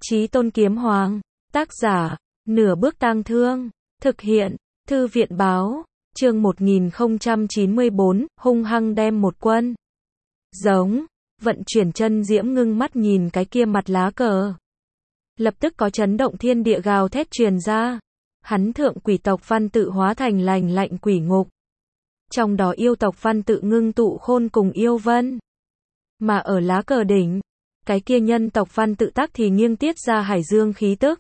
Chí Tôn Kiếm Hoàng, tác giả, Nửa Bước Tang Thương, thực hiện, Thư viện báo, chương 1094, hung hăng đem một quân. Giống, vận chuyển chân diễm ngưng mắt nhìn cái kia mặt lá cờ. Lập tức có chấn động thiên địa gào thét truyền ra. Hắn thượng quỷ tộc văn tự hóa thành lành lạnh quỷ ngục. Trong đó yêu tộc văn tự ngưng tụ khôn cùng yêu vân. Mà ở lá cờ đỉnh, cái kia nhân tộc văn tự tác thì nghiêng tiết ra hải dương khí tức.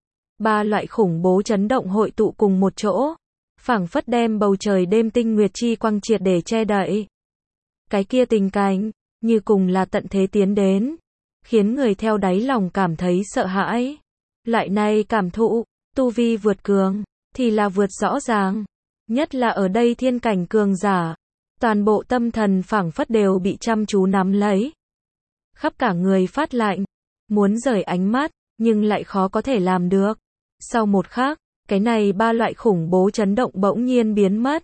Ba loại khủng bố chấn động hội tụ cùng một chỗ, phảng phất đem bầu trời đêm tinh nguyệt chi quang triệt để che đậy. Cái kia tình cảnh, như cùng là tận thế tiến đến, khiến người theo đáy lòng cảm thấy sợ hãi. Lại nay cảm thụ, tu vi vượt cường, thì là vượt rõ ràng. Nhất là ở đây thiên cảnh cường giả, toàn bộ tâm thần phảng phất đều bị chăm chú nắm lấy. Khắp cả người phát lạnh, muốn rời ánh mắt, nhưng lại khó có thể làm được. Sau một khắc, cái này ba loại khủng bố chấn động bỗng nhiên biến mất.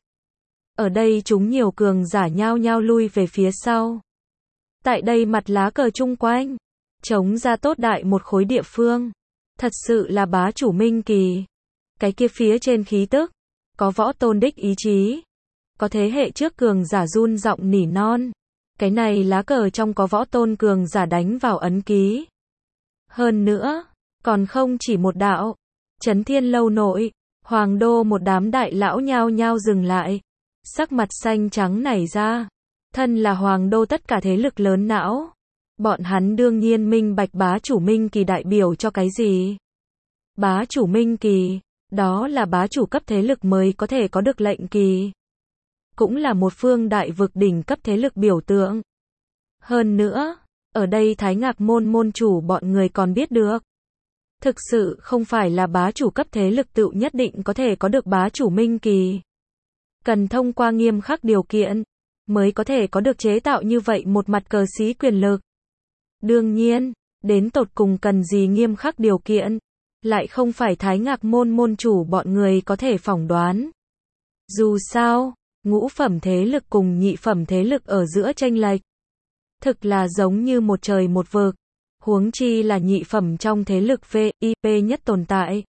Ở đây chúng nhiều cường giả nhao nhao lui về phía sau. Tại đây mặt lá cờ chung quanh, chống ra tốt đại một khối địa phương. Thật sự là bá chủ minh kỳ. Cái kia phía trên khí tức, có võ tôn đích ý chí. Có thế hệ trước cường giả run giọng nỉ non. Cái này lá cờ trong có võ tôn cường giả đánh vào ấn ký. Hơn nữa, còn không chỉ một đạo. Chấn Thiên Lâu nội, Hoàng Đô một đám đại lão nhao nhao dừng lại. Sắc mặt xanh trắng nảy ra. Thân là Hoàng Đô tất cả thế lực lớn não. Bọn hắn đương nhiên minh bạch bá chủ minh kỳ đại biểu cho cái gì. Bá chủ minh kỳ, đó là bá chủ cấp thế lực mới có thể có được lệnh kỳ. Cũng là một phương đại vực đỉnh cấp thế lực biểu tượng. Hơn nữa, ở đây Thái Ngạc môn môn chủ bọn người còn biết được. Thực sự không phải là bá chủ cấp thế lực tự nhất định có thể có được bá chủ minh kỳ. Cần thông qua nghiêm khắc điều kiện, mới có thể có được chế tạo như vậy một mặt cờ xí quyền lực. Đương nhiên, đến tột cùng cần gì nghiêm khắc điều kiện, lại không phải Thái Ngạc môn môn chủ bọn người có thể phỏng đoán. Dù sao, ngũ phẩm thế lực cùng nhị phẩm thế lực ở giữa chênh lệch, thực là giống như một trời một vực. Huống chi là nhị phẩm trong thế lực VIP nhất tồn tại.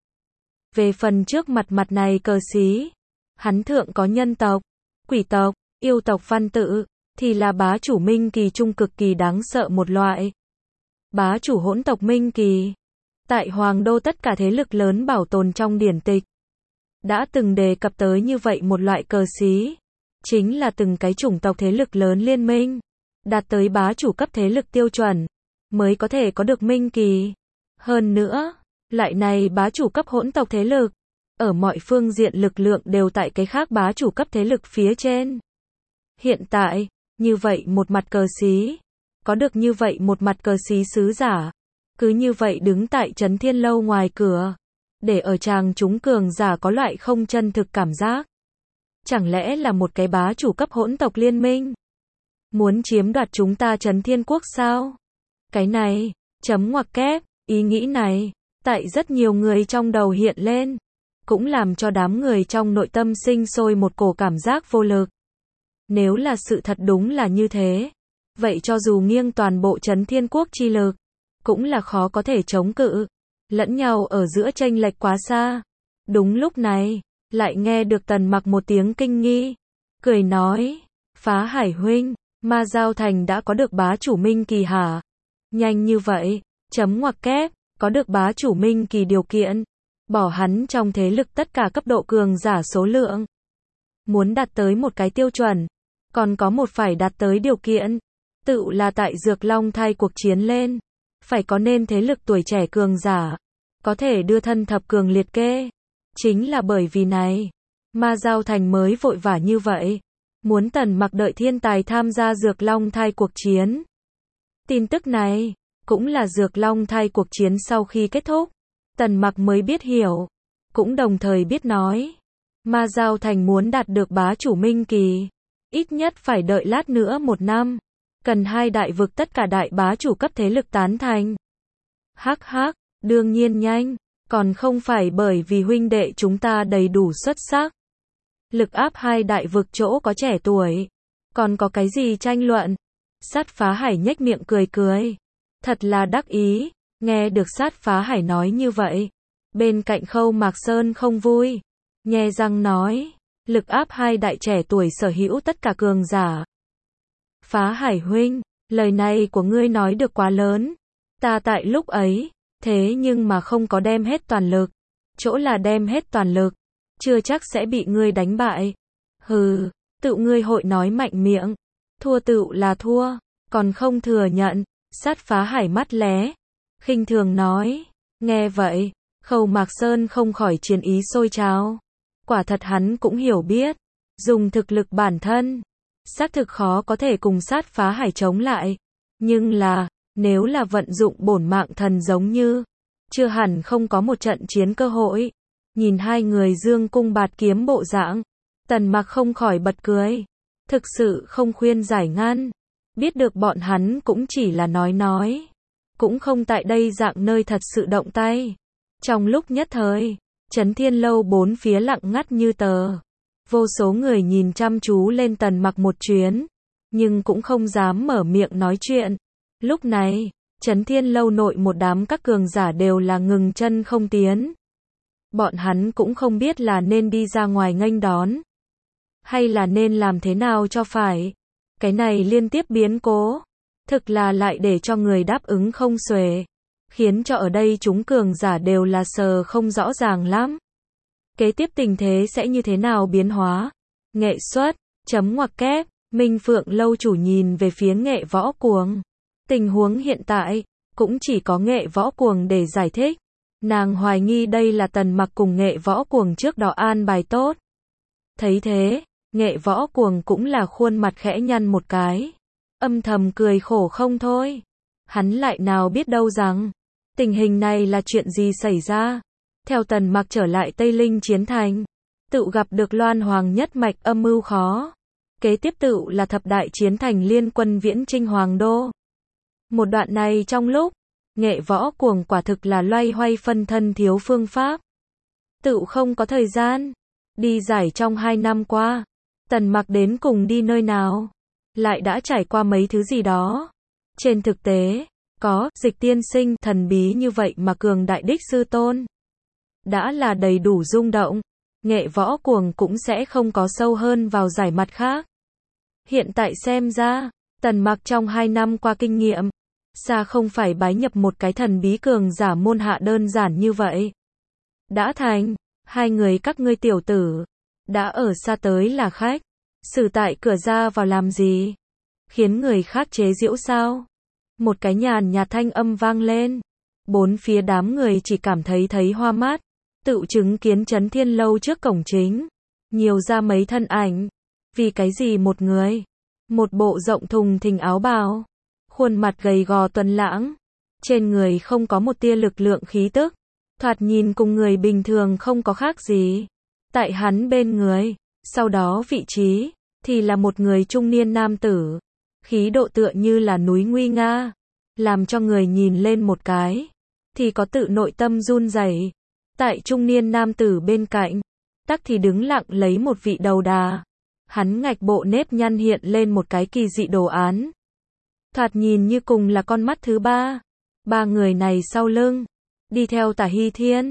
Về phần trước mặt này cờ xí, hắn thượng có nhân tộc, quỷ tộc, yêu tộc văn tự, thì là bá chủ minh kỳ trung cực kỳ đáng sợ một loại. Bá chủ hỗn tộc minh kỳ, tại Hoàng Đô tất cả thế lực lớn bảo tồn trong điển tịch, đã từng đề cập tới như vậy một loại cờ xí, chính là từng cái chủng tộc thế lực lớn liên minh, đạt tới bá chủ cấp thế lực tiêu chuẩn, mới có thể có được minh kỳ. Hơn nữa, lại này bá chủ cấp hỗn tộc thế lực, ở mọi phương diện lực lượng đều tại cái khác bá chủ cấp thế lực phía trên. Hiện tại, như vậy một mặt cờ xí, có được như vậy một mặt cờ xí sứ giả, cứ như vậy đứng tại Chấn Thiên Lâu ngoài cửa, để ở chàng chúng cường giả có loại không chân thực cảm giác. Chẳng lẽ là một cái bá chủ cấp hỗn tộc liên minh, muốn chiếm đoạt chúng ta Chấn Thiên Quốc sao? Cái này, chấm ngoặc kép, ý nghĩ này, tại rất nhiều người trong đầu hiện lên, cũng làm cho đám người trong nội tâm sinh sôi một cổ cảm giác vô lực. Nếu là sự thật đúng là như thế, vậy cho dù nghiêng toàn bộ Chấn Thiên Quốc chi lực, cũng là khó có thể chống cự, lẫn nhau ở giữa chênh lệch quá xa. Đúng lúc này, lại nghe được Tần Mặc một tiếng kinh nghi, cười nói, Phá Hải huynh, Ma Giao Thành đã có được bá chủ minh kỳ hả? Nhanh như vậy, chấm ngoặc kép, có được bá chủ minh kỳ điều kiện, bỏ hắn trong thế lực tất cả cấp độ cường giả số lượng. Muốn đạt tới một cái tiêu chuẩn, còn có một phải đạt tới điều kiện, tự là tại Dược Long Thai cuộc chiến lên, phải có nên thế lực tuổi trẻ cường giả, có thể đưa thân thập cường liệt kê. Chính là bởi vì này, Ma Giao Thành mới vội vã như vậy, muốn Tần Mặc đợi thiên tài tham gia Dược Long Thai cuộc chiến. Tin tức này, cũng là Dược Long Thai cuộc chiến sau khi kết thúc, Tần Mặc mới biết hiểu, cũng đồng thời biết nói, Ma Giao Thành muốn đạt được bá chủ minh kỳ, ít nhất phải đợi lát nữa 1 năm, cần 2 đại vực tất cả đại bá chủ cấp thế lực tán thành. Hắc hắc, đương nhiên nhanh, còn không phải bởi vì huynh đệ chúng ta đầy đủ xuất sắc. Lực áp 2 đại vực chỗ có trẻ tuổi, còn có cái gì tranh luận? Sát Phá Hải nhếch miệng cười cười, thật là đắc ý, Nghe được Sát Phá Hải nói như vậy, bên cạnh Khâu Mạc Sơn không vui, nhe răng nói, lực áp hai đại trẻ tuổi sở hữu tất cả cường giả. Phá Hải huynh, lời này của ngươi nói được quá lớn, ta tại lúc ấy, thế nhưng mà không có đem hết toàn lực, chỗ là đem hết toàn lực, chưa chắc sẽ bị ngươi đánh bại. Hừ, tự ngươi hội nói mạnh miệng, thua tựu là thua, còn không thừa nhận. Sát Phá Hải mắt lé, khinh thường nói. Nghe vậy, Khâu Mạc Sơn không khỏi chiến ý sôi trào. Quả thật hắn cũng hiểu biết, dùng thực lực bản thân, xác thực khó có thể cùng Sát Phá Hải chống lại. Nhưng là, nếu là vận dụng bổn mạng thần giống như, chưa hẳn không có một trận chiến cơ hội. Nhìn hai người dương cung bạt kiếm bộ dạng, Tần Mặc không khỏi bật cười. Thực sự không khuyên giải ngăn. Biết được bọn hắn cũng chỉ là nói. Cũng không tại đây dạng nơi thật sự động tay. Trong lúc nhất thời, Chấn Thiên Lâu bốn phía lặng ngắt như tờ. Vô số người nhìn chăm chú lên Tần Mặc một chuyến, nhưng cũng không dám mở miệng nói chuyện. Lúc này, Chấn Thiên Lâu nội một đám các cường giả đều là ngừng chân không tiến. Bọn hắn cũng không biết là nên đi ra ngoài nghênh đón, hay là nên làm thế nào cho phải. Cái này liên tiếp biến cố, thực là lại để cho người đáp ứng không xuể, khiến cho ở đây chúng cường giả đều là sờ không rõ ràng lắm. Kế tiếp tình thế sẽ như thế nào biến hóa? Nghệ xuất, chấm ngoặc kép, Minh Phượng Lâu chủ nhìn về phía Nghệ Võ Cuồng. Tình huống hiện tại, cũng chỉ có Nghệ Võ Cuồng để giải thích. Nàng hoài nghi đây là Tần Mặc cùng Nghệ Võ Cuồng trước đó an bài tốt. Thấy thế, Nghệ Võ Cuồng cũng là khuôn mặt khẽ nhăn một cái, âm thầm cười khổ không thôi. Hắn lại nào biết đâu rằng, tình hình này là chuyện gì xảy ra. Theo Tần Mặc trở lại Tây Linh Chiến Thành, tự gặp được Loan Hoàng nhất mạch âm mưu khó. Kế tiếp tự là thập đại chiến thành liên quân viễn chinh Hoàng Đô. Một đoạn này trong lúc, Nghệ Võ Cuồng quả thực là loay hoay phân thân thiếu phương pháp. Tự không có thời gian, đi giải trong 2 năm qua. Tần Mặc đến cùng đi nơi nào, lại đã trải qua mấy thứ gì đó. Trên thực tế, có Dịch tiên sinh thần bí như vậy mà cường đại đích sư tôn, đã là đầy đủ rung động. Nghệ Võ Cuồng cũng sẽ không có sâu hơn vào giải mặt khác. Hiện tại xem ra, Tần Mặc trong 2 năm qua kinh nghiệm, xa không phải bái nhập một cái thần bí cường giả môn hạ đơn giản như vậy. Đã thành, hai người các ngươi tiểu tử, đã ở xa tới là khách, xử tại cửa ra vào làm gì? Khiến người khác chế giễu sao? Một cái nhàn nhạt thanh âm vang lên. Bốn phía đám người chỉ cảm thấy hoa mắt, tự chứng kiến Chấn Thiên Lâu trước cổng chính, nhiều ra mấy thân ảnh. Vì cái gì một người, một bộ rộng thùng thình áo bào, khuôn mặt gầy gò tuấn lãng, trên người không có một tia lực lượng khí tức, thoạt nhìn cùng người bình thường không có khác gì. Tại hắn bên người, sau đó vị trí, thì là một người trung niên nam tử, khí độ tựa như là núi nguy nga, làm cho người nhìn lên một cái, thì có tự nội tâm run rẩy. Tại trung niên nam tử bên cạnh, tắc thì đứng lặng lấy một vị đầu đà, hắn ngạch bộ nếp nhăn hiện lên một cái kỳ dị đồ án. Thoạt nhìn như cùng là con mắt thứ ba. Ba người này sau lưng, đi theo Tả Hy Thiên,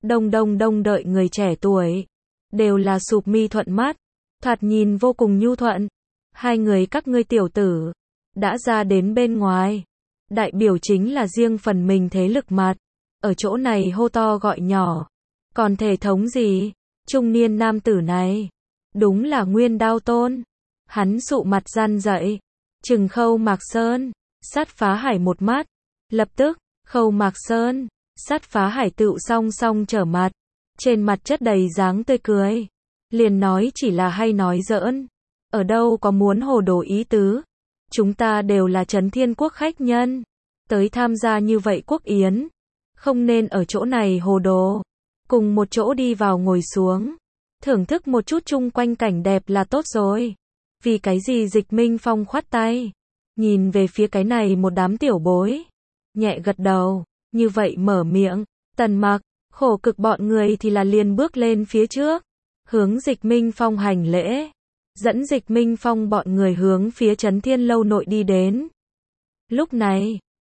đông đợi người trẻ tuổi, đều là sụp mi thuận mắt, thoạt nhìn vô cùng nhu thuận. Hai người các ngươi tiểu tử, đã ra đến bên ngoài, đại biểu chính là riêng phần mình thế lực mặt, ở chỗ này hô to gọi nhỏ, còn thể thống gì? Trung niên nam tử này, đúng là Nguyên Đao Tôn. Hắn sụ mặt răn dậy, trừng Khâu Mạc Sơn, Sát Phá Hải một mắt, lập tức, Khâu Mạc Sơn, Sát Phá Hải tựu song song trở mặt, trên mặt chất đầy dáng tươi cười, liền nói chỉ là hay nói giỡn, ở đâu có muốn hồ đồ ý tứ, chúng ta đều là Chấn Thiên Quốc khách nhân, tới tham gia như vậy quốc yến, không nên ở chỗ này hồ đồ, cùng một chỗ đi vào ngồi xuống, thưởng thức một chút chung quanh cảnh đẹp là tốt rồi. Vì cái gì? Dịch Minh Phong khoát tay, nhìn về phía cái này một đám tiểu bối, nhẹ gật đầu, như vậy mở miệng. Tần Mặc, khổ cực bọn người thì là liền bước lên phía trước, hướng Dịch Minh Phong hành lễ, dẫn Dịch Minh Phong bọn người hướng phía Chấn Thiên Lâu nội đi đến. Lúc này,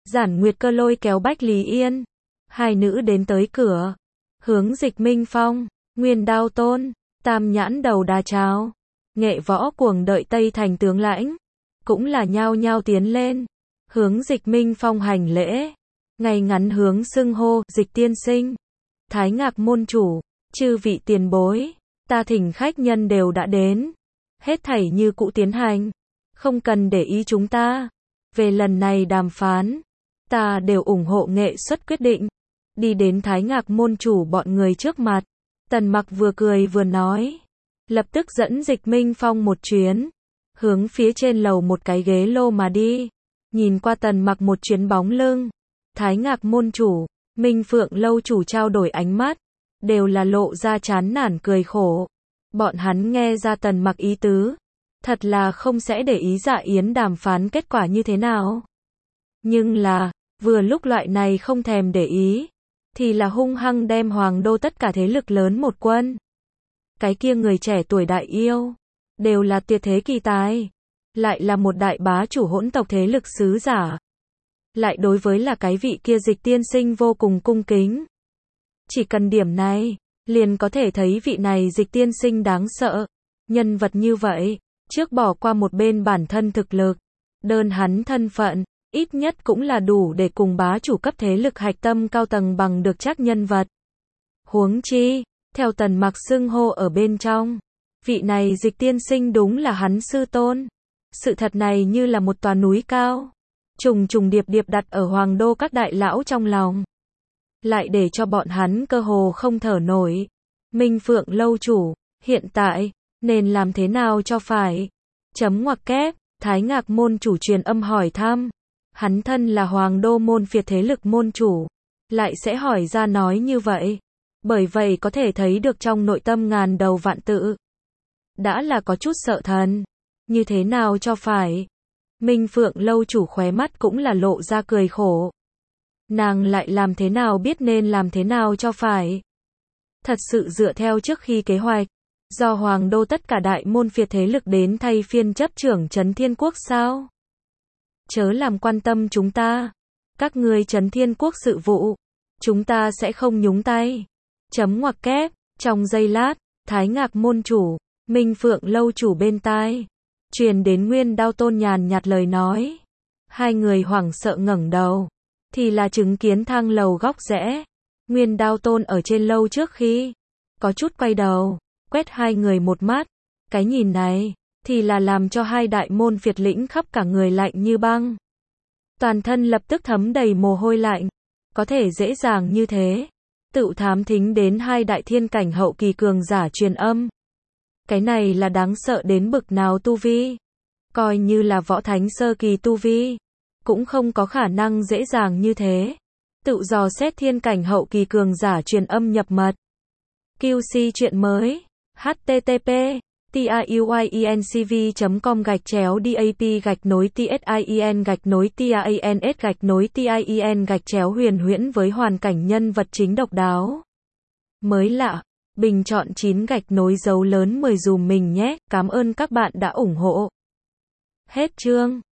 Giản Nguyệt Cơ lôi kéo Bách Lý Yên. Hai nữ đến tới cửa. Hướng Dịch Minh Phong, Nguyên Đao Tôn, Tam Nhãn Đầu Đà chào. Nghệ Võ Cuồng đợi Tây Thành tướng lãnh. Cũng là nhao nhao tiến lên. Hướng Dịch Minh Phong hành lễ. Ngay ngắn hướng xưng hô, Dịch tiên sinh. Thái Ngạc môn chủ, chư vị tiền bối. Ta thỉnh khách nhân đều đã đến. Hết thảy như cũ tiến hành. Không cần để ý chúng ta. Về lần này đàm phán, ta đều ủng hộ nghệ xuất quyết định. Đi đến Thái Ngạc môn chủ bọn người trước mặt. Tần Mặc vừa cười vừa nói. Lập tức dẫn Dịch Minh Phong một chuyến. Hướng phía trên lầu một cái ghế lô mà đi. Nhìn qua Tần Mặc một chuyến bóng lưng. Thái Ngạc môn chủ, Minh Phượng lâu chủ trao đổi ánh mắt. Đều là lộ ra chán nản cười khổ. Bọn hắn nghe ra Tần Mặc ý tứ. Thật là không sẽ để ý Dạ Yến đàm phán kết quả như thế nào. Nhưng là, vừa lúc loại này không thèm để ý. Thì là hung hăng đem hoàng đô tất cả thế lực lớn một quân. Cái kia người trẻ tuổi đại yêu. Đều là tuyệt thế kỳ tài. Lại là một đại bá chủ hỗn tộc thế lực sứ giả. Lại đối với là cái vị kia Dịch tiên sinh vô cùng cung kính. Chỉ cần điểm này, liền có thể thấy vị này Dịch tiên sinh đáng sợ. Nhân vật như vậy, trước bỏ qua một bên bản thân thực lực. Đơn hắn thân phận, ít nhất cũng là đủ để cùng bá chủ cấp thế lực hạch tâm cao tầng bằng được chắc nhân vật. Huống chi, theo Tần Mặc xưng hô ở bên trong, vị này Dịch tiên sinh đúng là hắn sư tôn. Sự thật này như là một tòa núi cao, trùng trùng điệp điệp đặt ở hoàng đô các đại lão trong lòng. Lại để cho bọn hắn cơ hồ không thở nổi. Minh Phượng lâu chủ, hiện tại, nên làm thế nào cho phải? Chấm ngoặc kép, Thái Ngạc môn chủ truyền âm hỏi thăm. Hắn thân là hoàng đô môn phiệt thế lực môn chủ. Lại sẽ hỏi ra nói như vậy. Bởi vậy có thể thấy được trong nội tâm ngàn đầu vạn tự. Đã là có chút sợ thần. Như thế nào cho phải? Minh Phượng lâu chủ khóe mắt cũng là lộ ra cười khổ. Nàng lại làm thế nào biết nên làm thế nào cho phải? Thật sự dựa theo trước khi kế hoạch. Do hoàng đô tất cả đại môn phiệt thế lực đến thay phiên chấp trưởng Trấn Thiên Quốc sao? Chớ làm quan tâm chúng ta. Các ngươi Trấn Thiên Quốc sự vụ. Chúng ta sẽ không nhúng tay. Chấm ngoặc kép, trong giây lát, Thái Ngạc môn chủ, Minh Phượng lâu chủ bên tai. Truyền đến Nguyên Đao Tôn nhàn nhạt lời nói. Hai người hoảng sợ ngẩng đầu. Thì là chứng kiến thang lầu góc rẽ. Nguyên Đao Tôn ở trên lâu trước khi. Có chút quay đầu. Quét hai người một mắt. Cái nhìn này. Thì là làm cho hai đại môn phiệt lĩnh khắp cả người lạnh như băng. Toàn thân lập tức thấm đầy mồ hôi lạnh. Có thể dễ dàng như thế. Tự thám thính đến hai đại thiên cảnh hậu kỳ cường giả truyền âm. Cái này là đáng sợ đến bực nào tu vi. Coi như là võ thánh sơ kỳ tu vi. Cũng không có khả năng dễ dàng như thế. Tự dò xét thiên cảnh hậu kỳ cường giả truyền âm nhập mật. QC chuyện mới. http tiuyencv.com/dap-tin-tien-tien-huyền huyễn với hoàn cảnh nhân vật chính độc đáo. Mới lạ. Bình chọn 9 gạch nối dấu lớn 10 dùm mình nhé. Cảm ơn các bạn đã ủng hộ. Hết chương.